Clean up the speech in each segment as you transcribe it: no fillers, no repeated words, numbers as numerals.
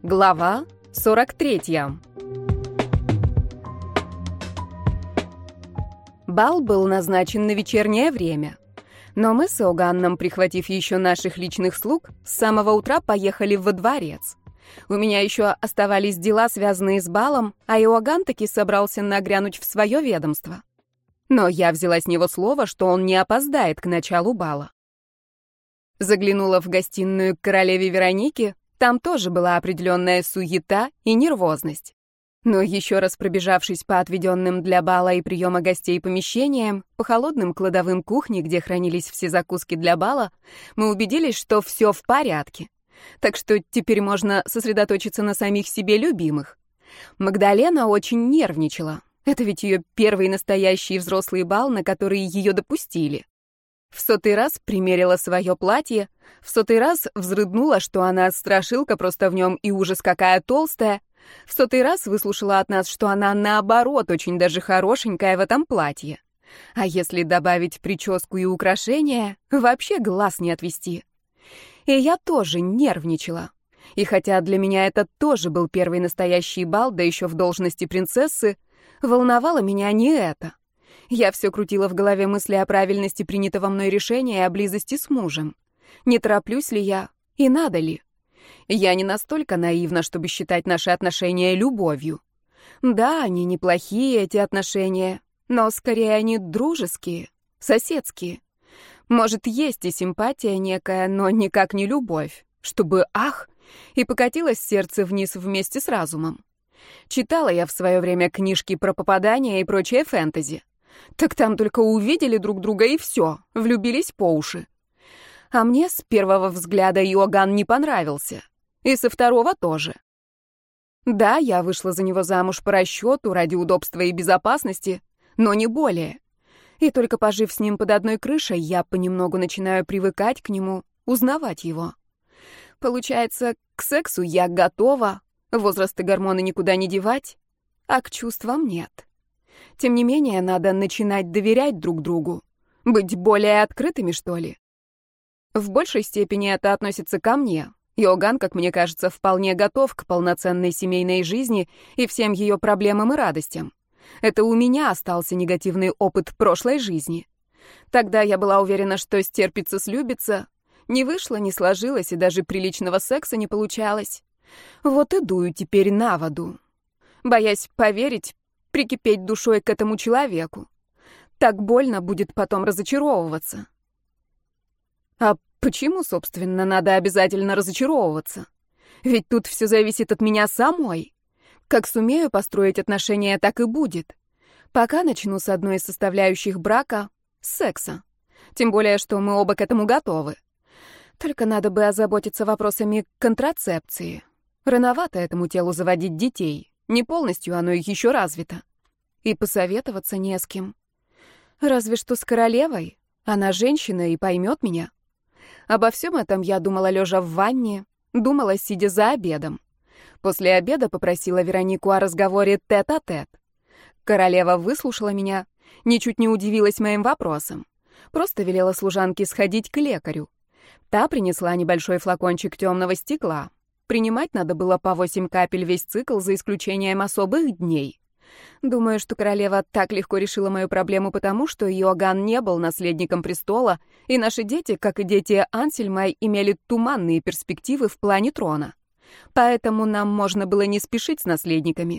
Глава 43. Бал был назначен на вечернее время. Но мы с Иоганном, прихватив еще наших личных слуг, с самого утра поехали во дворец. У меня еще оставались дела, связанные с балом, а Иоганн таки собрался нагрянуть в свое ведомство. Но я взяла с него слово, что он не опоздает к началу бала. Заглянула в гостиную к королеве Веронике. Там тоже была определенная суета и нервозность. Но еще раз пробежавшись по отведенным для бала и приема гостей помещениям, по холодным кладовым кухни, где хранились все закуски для бала, мы убедились, что все в порядке. Так что теперь можно сосредоточиться на самих себе любимых. Магдалена очень нервничала. Это ведь ее первый настоящий взрослый бал, на который ее допустили. В 100-й раз примерила свое платье, в 100-й раз взрыднула, что она страшилка просто в нем и ужас какая толстая, в 100-й раз выслушала от нас, что она наоборот очень даже хорошенькая в этом платье. А если добавить прическу и украшения, вообще глаз не отвести. И я тоже нервничала. И хотя для меня это тоже был первый настоящий бал, да еще в должности принцессы, волновало меня не это. Я все крутила в голове мысли о правильности принятого мной решения и о близости с мужем. Не тороплюсь ли я и надо ли? Я не настолько наивна, чтобы считать наши отношения любовью. Да, они неплохие, эти отношения, но скорее они дружеские, соседские. Может, есть и симпатия некая, но никак не любовь, чтобы ах, и покатилось сердце вниз вместе с разумом. Читала я в свое время книжки про попадания и прочее фэнтези. Так там только увидели друг друга и все, влюбились по уши. А мне с первого взгляда Иоганн не понравился. И со второго тоже. Да, я вышла за него замуж по расчету, ради удобства и безопасности, но не более. И только пожив с ним под одной крышей, я понемногу начинаю привыкать к нему, узнавать его. Получается, к сексу я готова, возраст и гормоны никуда не девать, а к чувствам нет. Тем не менее, надо начинать доверять друг другу, быть более открытыми, что ли. В большей степени это относится ко мне. Иоганн, как мне кажется, вполне готов к полноценной семейной жизни и всем ее проблемам и радостям. Это у меня остался негативный опыт прошлой жизни. Тогда я была уверена, что стерпится, слюбится. Не вышло, не сложилось, и даже приличного секса не получалось. Вот и дую теперь на воду. Боясь поверить, прикипеть душой к этому человеку. Так больно будет потом разочаровываться. А почему, собственно, надо обязательно разочаровываться? Ведь тут все зависит от меня самой. Как сумею построить отношения, так и будет. Пока начну с одной из составляющих брака — с секса. Тем более, что мы оба к этому готовы. Только надо бы озаботиться вопросами контрацепции. Рановато этому телу заводить детей. Не полностью оно еще развито. И посоветоваться не с кем. Разве что с королевой. Она женщина и поймет меня. Обо всем этом я думала, лежа в ванне, думала, сидя за обедом. После обеда попросила Веронику о разговоре тет-а-тет. Королева выслушала меня, ничуть не удивилась моим вопросам. Просто велела служанке сходить к лекарю. Та принесла небольшой флакончик темного стекла. Принимать надо было по 8 капель весь цикл, за исключением особых дней. Думаю, что королева так легко решила мою проблему потому, что Иоганн не был наследником престола, и наши дети, как и дети Ансельма, имели туманные перспективы в плане трона. Поэтому нам можно было не спешить с наследниками.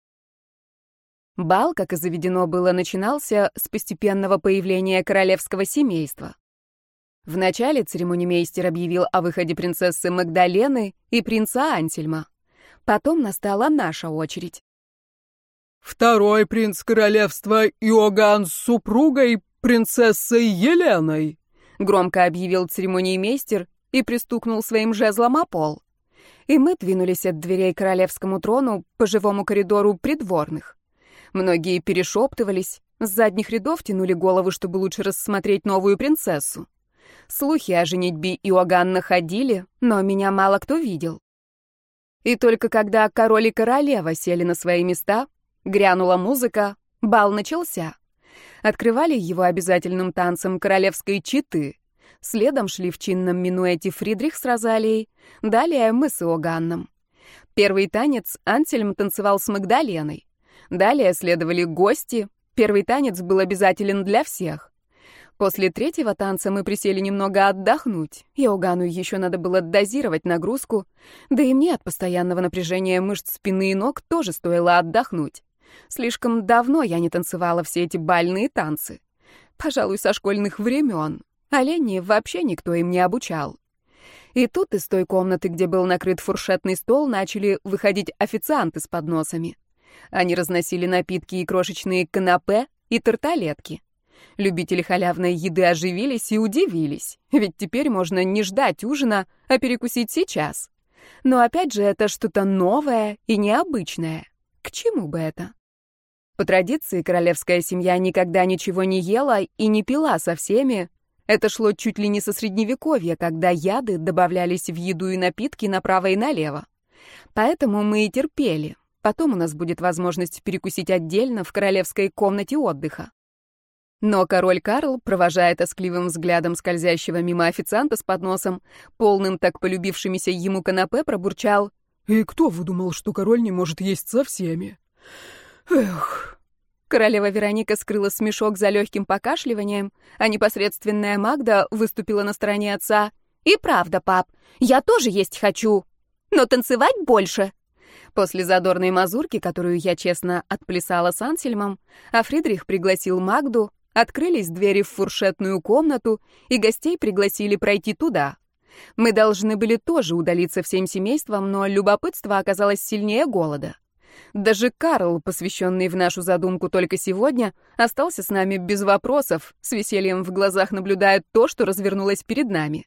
Бал, как и заведено было, начинался с постепенного появления королевского семейства. Вначале церемонимейстер объявил о выходе принцессы Магдалены и принца Ансельма. Потом настала наша очередь. «Второй принц королевства Иоганн с супругой, принцессой Еленой», громко объявил церемониймейстер и пристукнул своим жезлом о пол. И мы двинулись от дверей к королевскому трону по живому коридору придворных. Многие перешептывались, с задних рядов тянули головы, чтобы лучше рассмотреть новую принцессу. Слухи о женитьбе Иоганна ходили, но меня мало кто видел. И только когда король и королева сели на свои места, грянула музыка, бал начался. Открывали его обязательным танцем королевской четы. Следом шли в чинном минуэте Фридрих с Розалией. Далее мы с Иоганном. Первый танец Ансельм танцевал с Магдаленой. Далее следовали гости. Первый танец был обязателен для всех. После третьего танца мы присели немного отдохнуть. Иоганну еще надо было дозировать нагрузку, да и мне от постоянного напряжения мышц спины и ног тоже стоило отдохнуть. Слишком давно я не танцевала все эти бальные танцы. Пожалуй, со школьных времен. Оленей вообще никто им не обучал. И тут из той комнаты, где был накрыт фуршетный стол, начали выходить официанты с подносами. Они разносили напитки и крошечные канапе, и тарталетки. Любители халявной еды оживились и удивились, ведь теперь можно не ждать ужина, а перекусить сейчас. Но опять же, это что-то новое и необычное. К чему бы это? По традиции, королевская семья никогда ничего не ела и не пила со всеми. Это шло чуть ли не со средневековья, когда яды добавлялись в еду и напитки направо и налево. Поэтому мы и терпели. Потом у нас будет возможность перекусить отдельно в королевской комнате отдыха. Но король Карл, провожая тоскливым взглядом скользящего мимо официанта с подносом, полным так полюбившимися ему канапе, пробурчал: «И кто выдумал, что король не может есть со всеми? Эх!» Королева Вероника скрыла смешок за легким покашливанием, а непосредственная Магда выступила на стороне отца. «И правда, пап, я тоже есть хочу, но танцевать больше». После задорной мазурки, которую я честно отплясала с Ансельмом, а Фридрих пригласил Магду, открылись двери в фуршетную комнату, и гостей пригласили пройти туда. Мы должны были тоже удалиться всем семейством, но любопытство оказалось сильнее голода. Даже Карл, посвященный в нашу задумку только сегодня, остался с нами без вопросов, с весельем в глазах наблюдая то, что развернулось перед нами.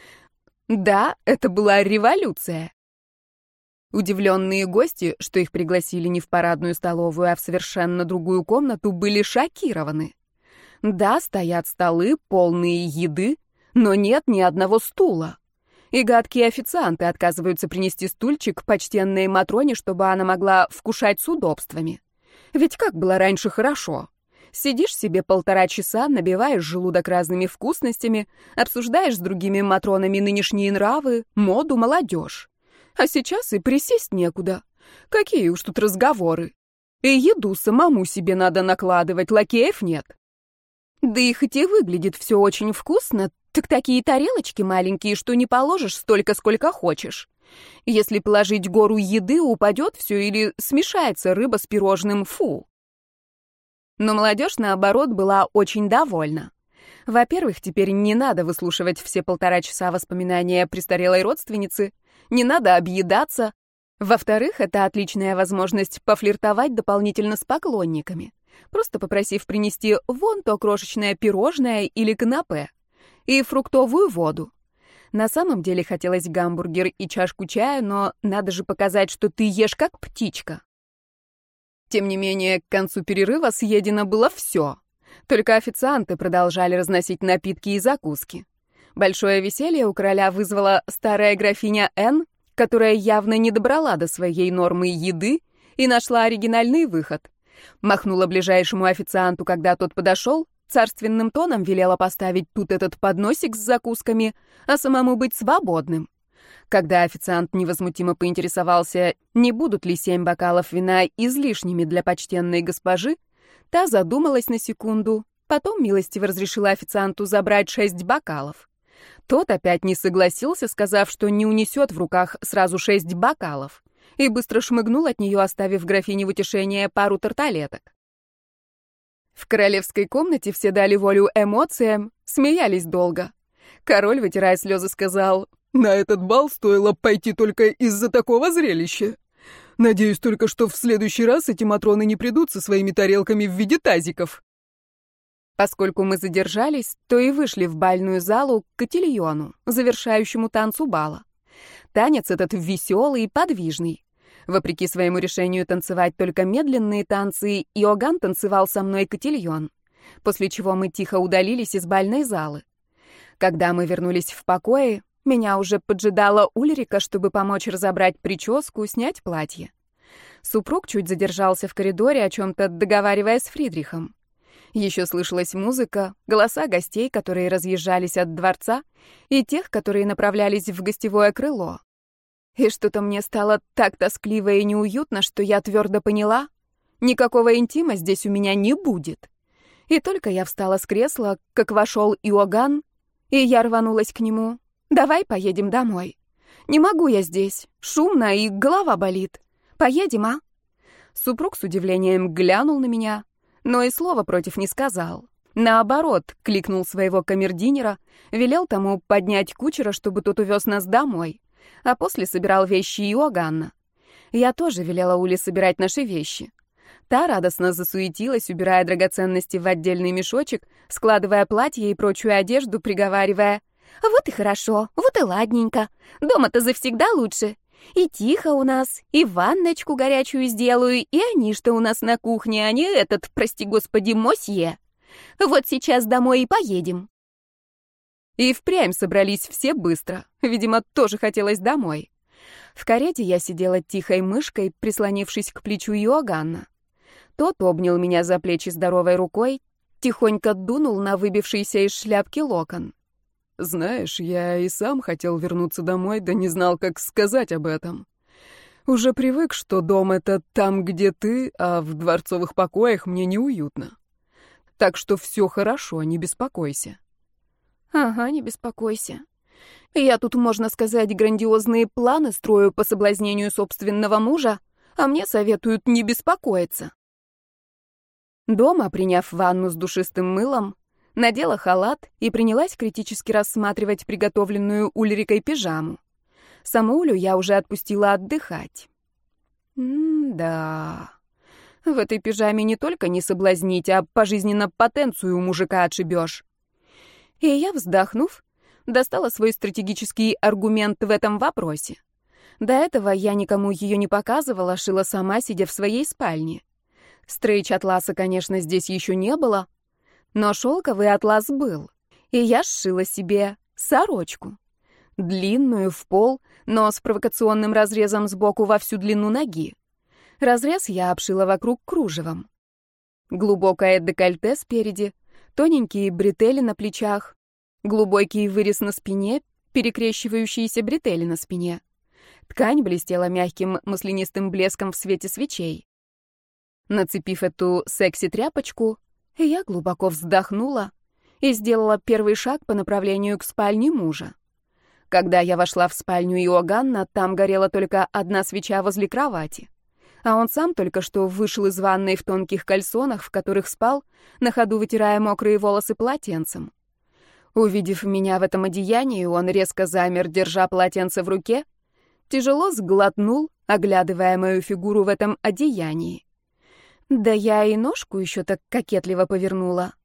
Да, это была революция. Удивленные гости, что их пригласили не в парадную столовую, а в совершенно другую комнату, были шокированы. Да, стоят столы, полные еды, но нет ни одного стула. И гадкие официанты отказываются принести стульчик почтенной Матроне, чтобы она могла вкушать с удобствами. Ведь как было раньше хорошо. Сидишь себе 1,5 часа, набиваешь желудок разными вкусностями, обсуждаешь с другими Матронами нынешние нравы, моду, молодежь. А сейчас и присесть некуда. Какие уж тут разговоры. И еду самому себе надо накладывать, лакеев нет. Да и хоть и выглядит все очень вкусно, так такие тарелочки маленькие, что не положишь столько, сколько хочешь. Если положить гору еды, упадет все или смешается рыба с пирожным, фу. Но молодежь, наоборот, была очень довольна. Во-первых, теперь не надо выслушивать все 1,5 часа воспоминания престарелой родственницы, не надо объедаться. Во-вторых, это отличная возможность пофлиртовать дополнительно с поклонниками, просто попросив принести вон то крошечное пирожное или канапе и фруктовую воду. На самом деле хотелось гамбургер и чашку чая, но надо же показать, что ты ешь как птичка. Тем не менее, к концу перерыва съедено было все. Только официанты продолжали разносить напитки и закуски. Большое веселье у короля вызвала старая графиня Энн, которая явно не добрала до своей нормы еды и нашла оригинальный выход. Махнула ближайшему официанту, когда тот подошел, царственным тоном велела поставить тут этот подносик с закусками, а самому быть свободным. Когда официант невозмутимо поинтересовался, не будут ли 7 бокалов вина излишними для почтенной госпожи, та задумалась на секунду, потом милостиво разрешила официанту забрать 6 бокалов. Тот опять не согласился, сказав, что не унесет в руках сразу 6 бокалов, и быстро шмыгнул от нее, оставив графине в утешение пару тарталеток. В королевской комнате все дали волю эмоциям, смеялись долго. Король, вытирая слезы, сказал: «На этот бал стоило пойти только из-за такого зрелища. Надеюсь только, что в следующий раз эти матроны не придут со своими тарелками в виде тазиков». Поскольку мы задержались, то и вышли в бальную залу к котильону, завершающему танцу бала. Танец этот веселый и подвижный. Вопреки своему решению танцевать только медленные танцы, Иоганн танцевал со мной котильон, после чего мы тихо удалились из бальной залы. Когда мы вернулись в покое, меня уже поджидала Ульрика, чтобы помочь разобрать прическу, снять платье. Супруг чуть задержался в коридоре, о чем-то договариваясь с Фридрихом. Еще слышалась музыка, голоса гостей, которые разъезжались от дворца, и тех, которые направлялись в гостевое крыло. И что-то мне стало так тоскливо и неуютно, что я твердо поняла, никакого интима здесь у меня не будет. И только я встала с кресла, как вошел Иоганн, и я рванулась к нему. «Давай поедем домой. Не могу я здесь. Шумно и голова болит. Поедем, а?» Супруг с удивлением глянул на меня, но и слова против не сказал. Наоборот, кликнул своего камердинера, велел тому поднять кучера, чтобы тот увез нас домой, а после собирал вещи Иоганна. Я тоже велела Уле собирать наши вещи. Та радостно засуетилась, убирая драгоценности в отдельный мешочек, складывая платье и прочую одежду, приговаривая: «Вот и хорошо, вот и ладненько. Дома-то завсегда лучше. И тихо у нас, и ванночку горячую сделаю, и они что у нас на кухне, а не этот, прости господи, мосье. Вот сейчас домой и поедем». И впрямь собрались все быстро. Видимо, тоже хотелось домой. В карете я сидела тихой мышкой, прислонившись к плечу Иоганна. Тот обнял меня за плечи здоровой рукой, тихонько дунул на выбившийся из шляпки локон. «Знаешь, я и сам хотел вернуться домой, да не знал, как сказать об этом. Уже привык, что дом — это там, где ты, а в дворцовых покоях мне неуютно. Так что все хорошо, не беспокойся». «Ага, не беспокойся. Я тут, можно сказать, грандиозные планы строю по соблазнению собственного мужа, а мне советуют не беспокоиться». Дома, приняв ванну с душистым мылом, надела халат и принялась критически рассматривать приготовленную Ульрикой пижаму. Саму Улю я уже отпустила отдыхать. Да, в этой пижаме не только не соблазнить, а пожизненно потенцию у мужика отшибешь. И я, вздохнув, достала свой стратегический аргумент в этом вопросе. До этого я никому ее не показывала, шила сама, сидя в своей спальне. Стрейч-атласа, конечно, здесь еще не было, но шелковый атлас был, и я сшила себе сорочку. Длинную, в пол, но с провокационным разрезом сбоку во всю длину ноги. Разрез я обшила вокруг кружевом. Глубокое декольте спереди, тоненькие бретели на плечах, глубокий вырез на спине, перекрещивающиеся бретели на спине. Ткань блестела мягким маслянистым блеском в свете свечей. Нацепив эту секси-тряпочку, я глубоко вздохнула и сделала первый шаг по направлению к спальне мужа. Когда я вошла в спальню Иоганна, там горела только одна свеча возле кровати, а он сам только что вышел из ванной в тонких кальсонах, в которых спал, на ходу вытирая мокрые волосы полотенцем. Увидев меня в этом одеянии, он резко замер, держа полотенце в руке, тяжело сглотнул, оглядывая мою фигуру в этом одеянии. Да я и ножку еще так кокетливо повернула.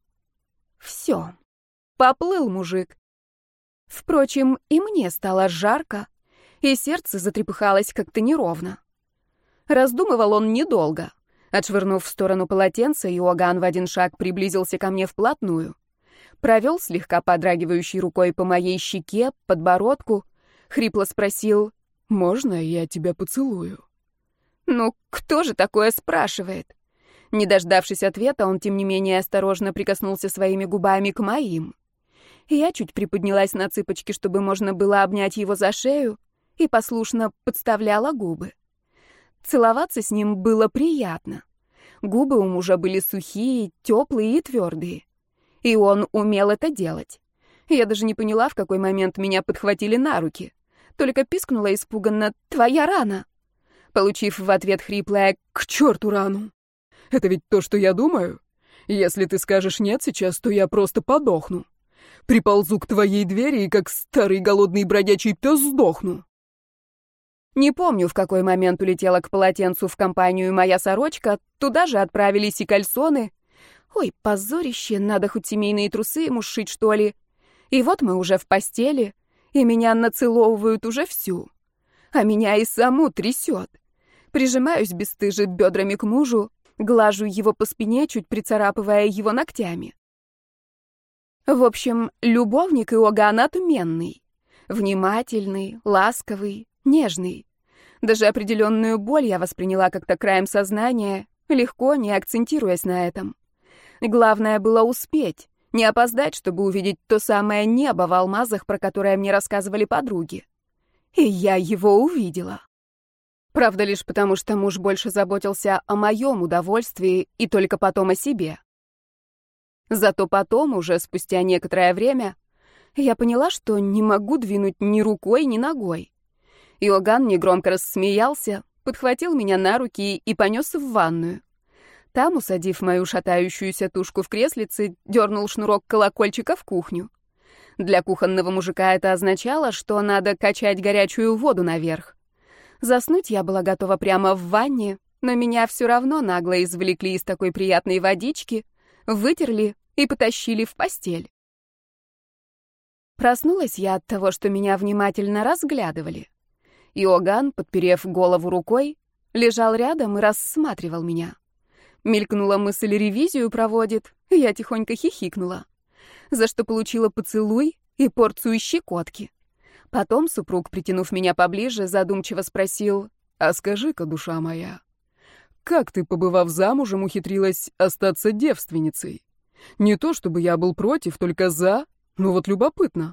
Все. Поплыл мужик. Впрочем, и мне стало жарко, и сердце затрепыхалось как-то неровно. Раздумывал он недолго. Отшвырнув в сторону полотенца, Иоганн в один шаг приблизился ко мне вплотную. Провел слегка подрагивающей рукой по моей щеке, подбородку, хрипло спросил: «Можно я тебя поцелую?» Ну, кто же такое спрашивает? Не дождавшись ответа, он, тем не менее, осторожно прикоснулся своими губами к моим. Я чуть приподнялась на цыпочки, чтобы можно было обнять его за шею, и послушно подставляла губы. Целоваться с ним было приятно. Губы у мужа были сухие, теплые и твердые. И он умел это делать. Я даже не поняла, в какой момент меня подхватили на руки. Только пискнула испуганно: «Твоя рана!» Получив в ответ хриплое: «К черту рану! Это ведь то, что я думаю. Если ты скажешь нет сейчас, то я просто подохну. Приползу к твоей двери и как старый голодный бродячий пес сдохну». Не помню, в какой момент улетела к полотенцу в компанию моя сорочка, туда же отправились и кальсоны. Ой, позорище, надо хоть семейные трусы ему сшить, что ли. И вот мы уже в постели, и меня нацеловывают уже всю. А меня и саму трясет. Прижимаюсь бесстыже бедрами к мужу, глажу его по спине, чуть прицарапывая его ногтями. В общем, любовник Иоганн отменный. Внимательный, ласковый, нежный. Даже определенную боль я восприняла как-то краем сознания, легко, не акцентируясь на этом. Главное было успеть, не опоздать, чтобы увидеть то самое небо в алмазах, про которое мне рассказывали подруги. И я его увидела. Правда, лишь потому, что муж больше заботился о моем удовольствии и только потом о себе. Зато потом, уже спустя некоторое время, я поняла, что не могу двинуть ни рукой, ни ногой. Иоганн негромко рассмеялся, подхватил меня на руки и понес в ванную. Там, усадив мою шатающуюся тушку в креслице, дернул шнурок колокольчика в кухню. Для кухонного мужика это означало, что надо качать горячую воду наверх. Заснуть я была готова прямо в ванне, но меня все равно нагло извлекли из такой приятной водички, вытерли и потащили в постель. Проснулась я от того, что меня внимательно разглядывали. Иоганн, подперев голову рукой, лежал рядом и рассматривал меня. Мелькнула мысль, ревизию проводит, и я тихонько хихикнула, за что получила поцелуй и порцию щекотки. Потом супруг, притянув меня поближе, задумчиво спросил: «А скажи-ка, душа моя, как ты, побывав замужем, ухитрилась остаться девственницей? Не то чтобы я был против, только за, но вот любопытно».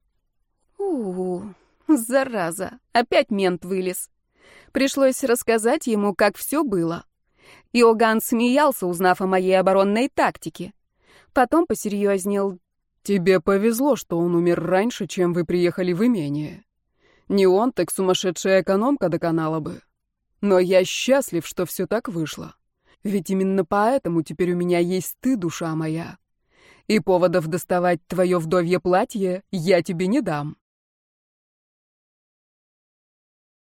Зараза, опять мент вылез. Пришлось рассказать ему, как все было. Иоганн смеялся, узнав о моей оборонной тактике. Потом посерьезнел. «Тебе повезло, что он умер раньше, чем вы приехали в имение. Не он, так сумасшедшая экономка доконала бы. Но я счастлив, что все так вышло. Ведь именно поэтому теперь у меня есть ты, душа моя. И поводов доставать твое вдовье платье я тебе не дам».